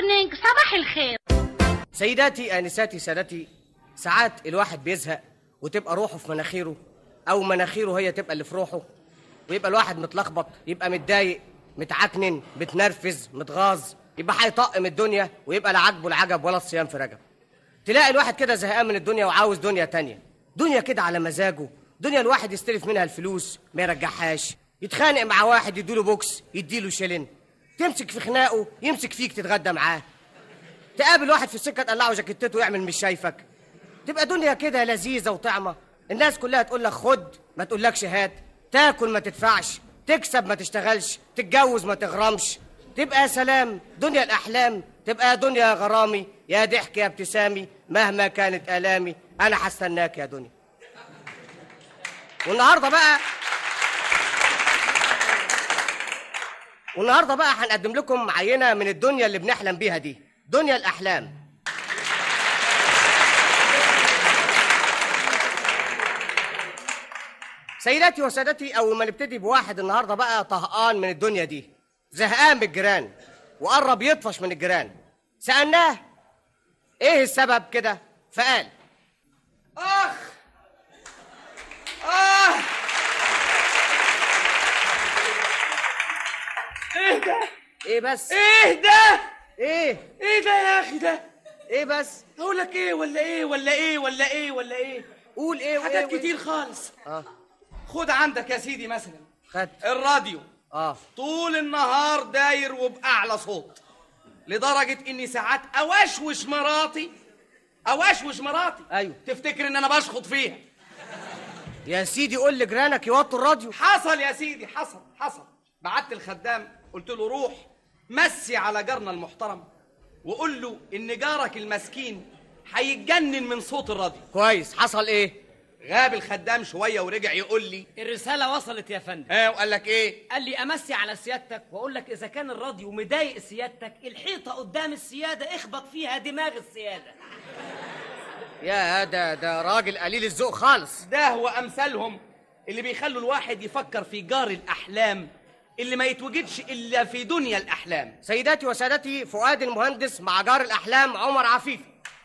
مورنينج، صباح الخير. سيداتي آنساتي سادتي، ساعات الواحد بيزهق وتبقى روحه في مناخيره، أو مناخيره هي تبقى اللي في روحه، ويبقى الواحد متلخبط، يبقى متضايق، متعكنن، متنرفز، متغاظ، يبقى هيطق من الدنيا، ويبقى لا عاجبه العجب ولا الصيام في رجب. تلاقي الواحد كده زهقان من الدنيا وعاوز دنيا تانية، دنيا كده على مزاجه، دنيا الواحد يستلف منها الفلوس ما يرجعهاش، يتخانق مع واحد يديله بوكس يديله شلن، تمسك في خناقه يمسك فيك تتغدى معاه، تقابل واحد في السكه تقلعه جاكيتته ويعمل مش شايفك. تبقى دنيا كده لذيذه وطعمه، الناس كلها تقول لك خد ما تقولكش هات، تاكل ما تدفعش، تكسب ما تشتغلش، تتجوز ما تغرمش، تبقى يا سلام دنيا الاحلام، تبقى دنيا يا غرامي، يا ضحك يا ابتسامي، مهما كانت الامي انا هستناك يا دنيا. والنهارده بقى هنقدم لكم عينه من الدنيا اللي بنحلم بيها دي، دنيا الاحلام. سيداتي وسادتي، اول ما نبتدي بواحد النهارده بقى طهقان من الدنيا دي، زهقان من الجيران وقرب يطفش من الجيران، سالناه ايه السبب كده، فقال اخ ايه ده؟ ايه بس؟ ايه ده؟ ايه ده يا اخي ده؟ ايه بس؟ اقول لك ايه ولا ايه ولا ايه ولا ايه ولا ايه؟ قول ايه حاجات وإيه كتير خالص. اه خد عندك يا سيدي مثلا خد الراديو، طول النهار داير وبأعلى صوت، لدرجة اني ساعات اوشوش مراتي ايوه تفتكر ان انا بشخط فيها. يا سيدي قول لجيرانك يوطوا الراديو. حصل يا سيدي، حصل. بعت الخدام قلت له روح مسي على جارنا المحترم وقول له ان جارك المسكين هيتجنن من صوت الراديو. كويس، حصل ايه؟ غاب الخدام شويه ورجع يقول لي الرسالة وصلت يا فندم. وقال لك ايه؟ قال لي امسي على سيادتك واقول لك اذا كان الراديو مضايق سيادتك، الحيطة قدام السيادة اخبط فيها دماغ السيادة. يا ده راجل قليل الذوق خالص. ده هو امثالهم اللي بيخلوا الواحد يفكر في جار الاحلام اللي ما يتوجدش الا في دنيا الاحلام. سيداتي وسادتي، فؤاد المهندس مع جار الاحلام عمر عفيفي.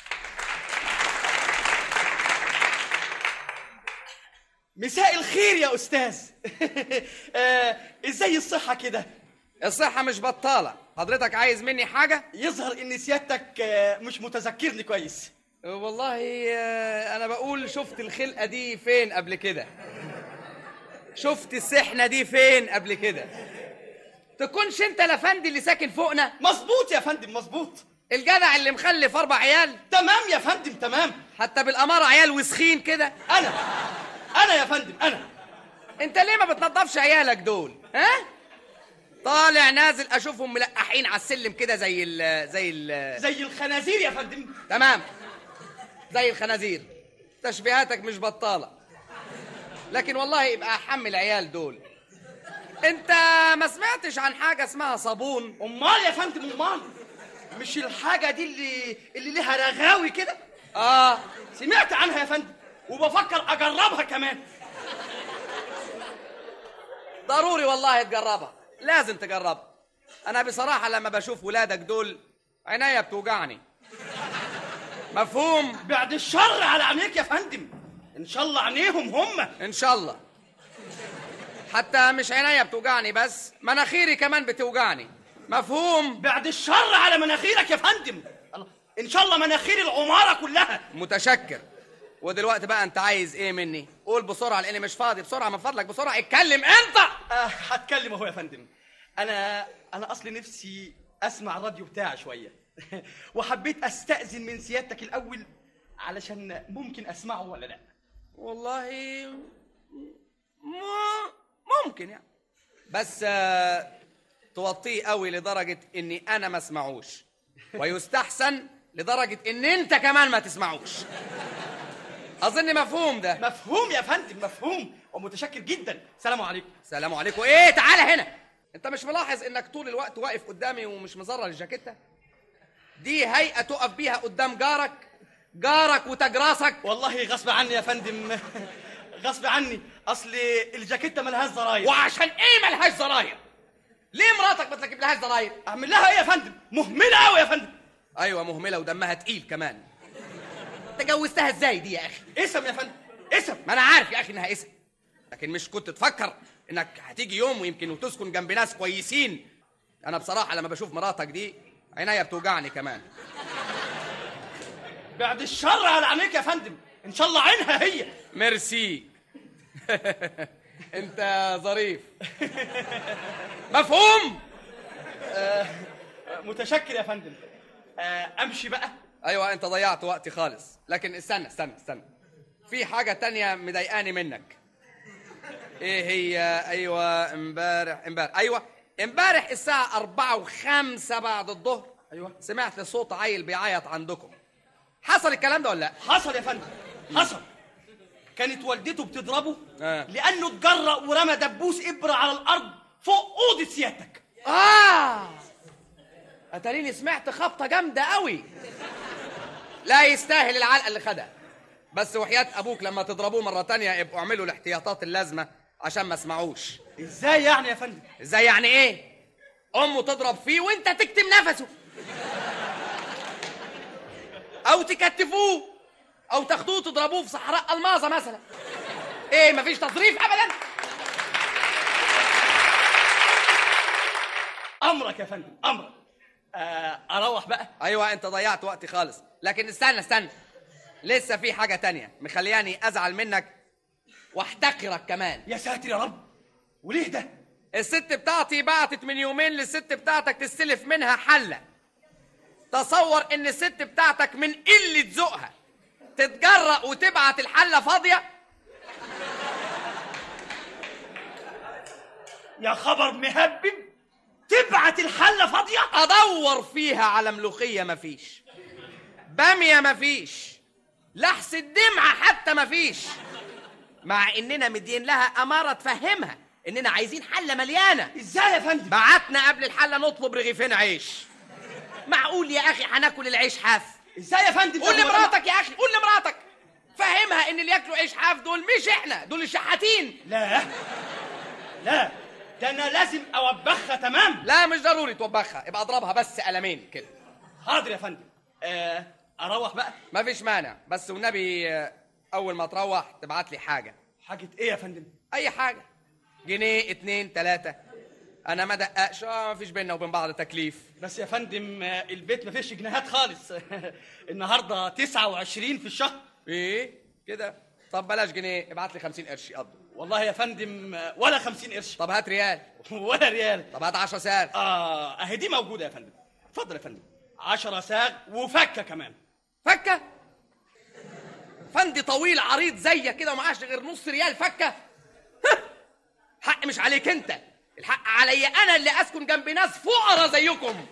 مساء الخير يا أستاذ. إزاي الصحة كده؟ الصحة مش بطالة. حضرتك عايز مني حاجة؟ يظهر إن سيادتك مش متذكرني كويس. والله أنا بقول شفت الخلقة دي فين قبل كده؟ شفت السحنة دي فين قبل كده؟ تكونش أنت الأفندي اللي ساكن فوقنا؟ مظبوط يا فندم، مظبوط. الجدع اللي مخلف 4 عيال؟ تمام يا فندم، تمام. حتى بالأمارة عيال وسخين كده؟ أنا يا فندم، أنا. أنت ليه ما بتنضفش عيالك دول؟ ها؟ طالع نازل أشوفهم ملقحين على السلم كده زي الخنازير يا فندم. تمام، زي الخنازير. تشبيهاتك مش بطالة، لكن والله يبقى أحمل العيال دول. أنت ما سمعتش عن حاجة اسمها صابون؟ أمال يا فندم، أمال مش الحاجة دي اللي لها رغاوي كده؟ سمعت عنها يا فندم وبفكر أجربها كمان. ضروري والله تجربها، لازم تجربها. أنا بصراحة لما بشوف ولادك دول عينيا بتوجعني. مفهوم؟ بعد الشر على عينيك يا فندم، إن شاء الله عينيهم هم. إن شاء الله. حتى مش عينيا بتوجعني بس، مناخيري كمان بتوجعني. مفهوم؟ بعد الشر على مناخيرك يا فندم، إن شاء الله مناخير العمارة كلها. متشكر. ودلوقتي بقى أنت عايز إيه مني؟ قول بسرعة لأني مش فاضي. بسرعة من فضلك، بسرعة اتكلم أنت. هتكلم أهو يا فندم. أنا أصلي نفسي أسمع الراديو بتاعي شوية. وحبيت أستأذن من سيادتك الأول علشان ممكن أسمعه ولا لأ؟ والله ممكن يعني، بس توطيه قوي لدرجة إني أنا ما اسمعوش، ويستحسن لدرجة إن أنت كمان ما تسمعوش. أظن مفهوم ده؟ مفهوم يا فندم، مفهوم، ومتشكر جدا. سلام عليكم. سلام عليكم. إيه، تعالى هنا. أنت مش ملاحظ إنك طول الوقت واقف قدامي ومش مزرر الجاكيتة؟ دي هيئة تقف بيها قدام جارك وتاج راسك. والله غصب عني يا فندم، غصب عني. أصل الجاكيتة ملهاش زراير. وعشان إيه ملهاش زراير؟ ليه مراتك بتركب لهاش زراير؟ أعمل لها إيه يا فندم؟ مهملة أوي يا فندم. ايوه مهمله ودمها تقيل كمان. انت جوزتها ازاي دي يا اخي؟ اسم يا فندم، اسم. ما انا عارف يا اخي انها اسم، لكن مش كنت تفكر انك هتيجي يوم ويمكن وتسكن جنب ناس كويسين؟ انا بصراحه لما بشوف مراتك دي عينيا بتوجعني كمان. بعد الشر على عينيك يا فندم، ان شاء الله عينها هي. ميرسي. انت ظريف. مفهوم؟ متشكر يا فندم. امشي بقى؟ ايوه انت ضيعت وقتي خالص، لكن استنى في حاجه تانية مضايقاني منك. ايه هي؟ ايوه امبارح الساعه 4:05 بعد الظهر. ايوه سمعت صوت عيل بيعيط عندكم. حصل الكلام ده ولا لا؟ حصل يا فندم، حصل. كانت والدته بتضربه لانه اتجرأ ورمى دبوس ابره على الارض فوق اوضه سيادتك. اتاريني سمعت خبطه جامده قوي. لا يستاهل العلقه اللي خدها. بس وحياة ابوك لما تضربوه مره تانية ابقوا اعملوا الاحتياطات اللازمه عشان ما اسمعوش. ازاي يعني يا فندم؟ ازاي يعني ايه؟ امه تضرب فيه وانت تكتم نفسه، او تكتفوه، او تاخدوه تضربوه في صحراء الماظه مثلا. ايه مفيش تظريف ابدا؟ امرك يا فندم، امرك. اروح بقى؟ ايوه انت ضيعت وقتي خالص، لكن استنى لسه في حاجه تانية مخلياني ازعل منك واحتقرك كمان. يا ساتر يا رب، وليه ده؟ الست بتاعتي بعتت من يومين للست بتاعتك تستلف منها حله. تصور ان الست بتاعتك من قله ذوقها تتجرأ وتبعت الحله فاضيه. يا خبر مهبب، تبعت الحله فاضيه؟ ادور فيها على ملوخيه مفيش، باميه مفيش، لحس الدمعه حتى مفيش، مع اننا مدين لها اماره تفهمها اننا عايزين حله مليانه. ازاي يا فندم؟ بعتنا قبل الحله نطلب رغيفين عيش. معقول يا اخي هناكل العيش حاف؟ ازاي يا فندم؟ قول لمراتك يا اخي، قول لمراتك، فهمها ان اللي ياكلوا عيش حاف دول مش احنا، دول الشحاتين. لا ده انا لازم اوبخها. تمام؟ لا مش ضروري توبخها، ابقى اضربها بس قلمين كده. حاضر يا فندم. اروح بقى؟ مفيش مانع، بس والنبي اول ما تروح تبعت لي حاجه. حاجه ايه يا فندم؟ اي حاجه، جنيه 2 3. انا ما دققش، مفيش بيننا وبين بعض تكليف. بس يا فندم البيت مفيش جنيهات خالص. النهارده 29 في الشهر. ايه كده؟ طب بلاش جنيه، ابعت لي 50 قرش يقضوا. والله يا فندم ولا 50 قرش. طب هات ريال. ولا ريال. طب هات 10 ساغ. اهي دي موجوده يا فندم. اتفضل يا فندم، 10 ساغ وفكه كمان. فكه؟ فندي طويل عريض زيك كده ومعاش غير نص ريال فكه؟ حق مش عليك انت، الحق عليا انا اللي اسكن جنب ناس فقراء زيكم.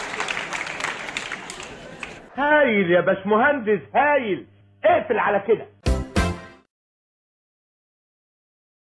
هايل يا باشمهندس، هايل. اقفل على كده.